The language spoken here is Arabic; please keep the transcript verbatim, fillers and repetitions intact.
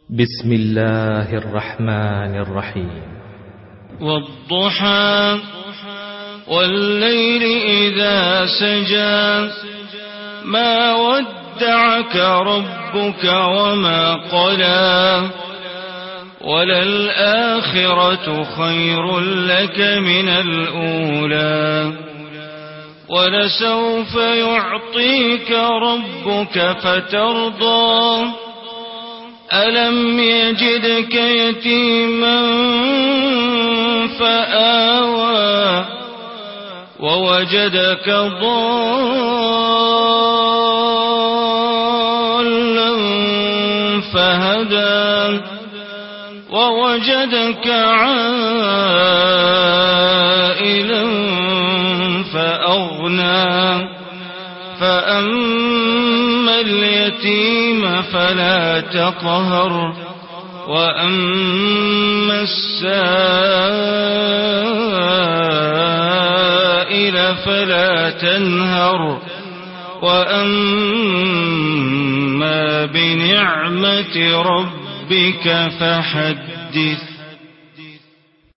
بسم الله الرحمن الرحيم. والضحى والليل إذا سجى ما ودعك ربك وما قلى وللآخرة خير لك من الأولى ولسوف يعطيك ربك فترضى ألم يجدك يتيما فآوى ووجدك ضالا فهدى ووجدك عائلا فأغنى فأما اليتيم فلا تقهر وأما السائل فلا تنهر وأما بنعمة ربك فحدث.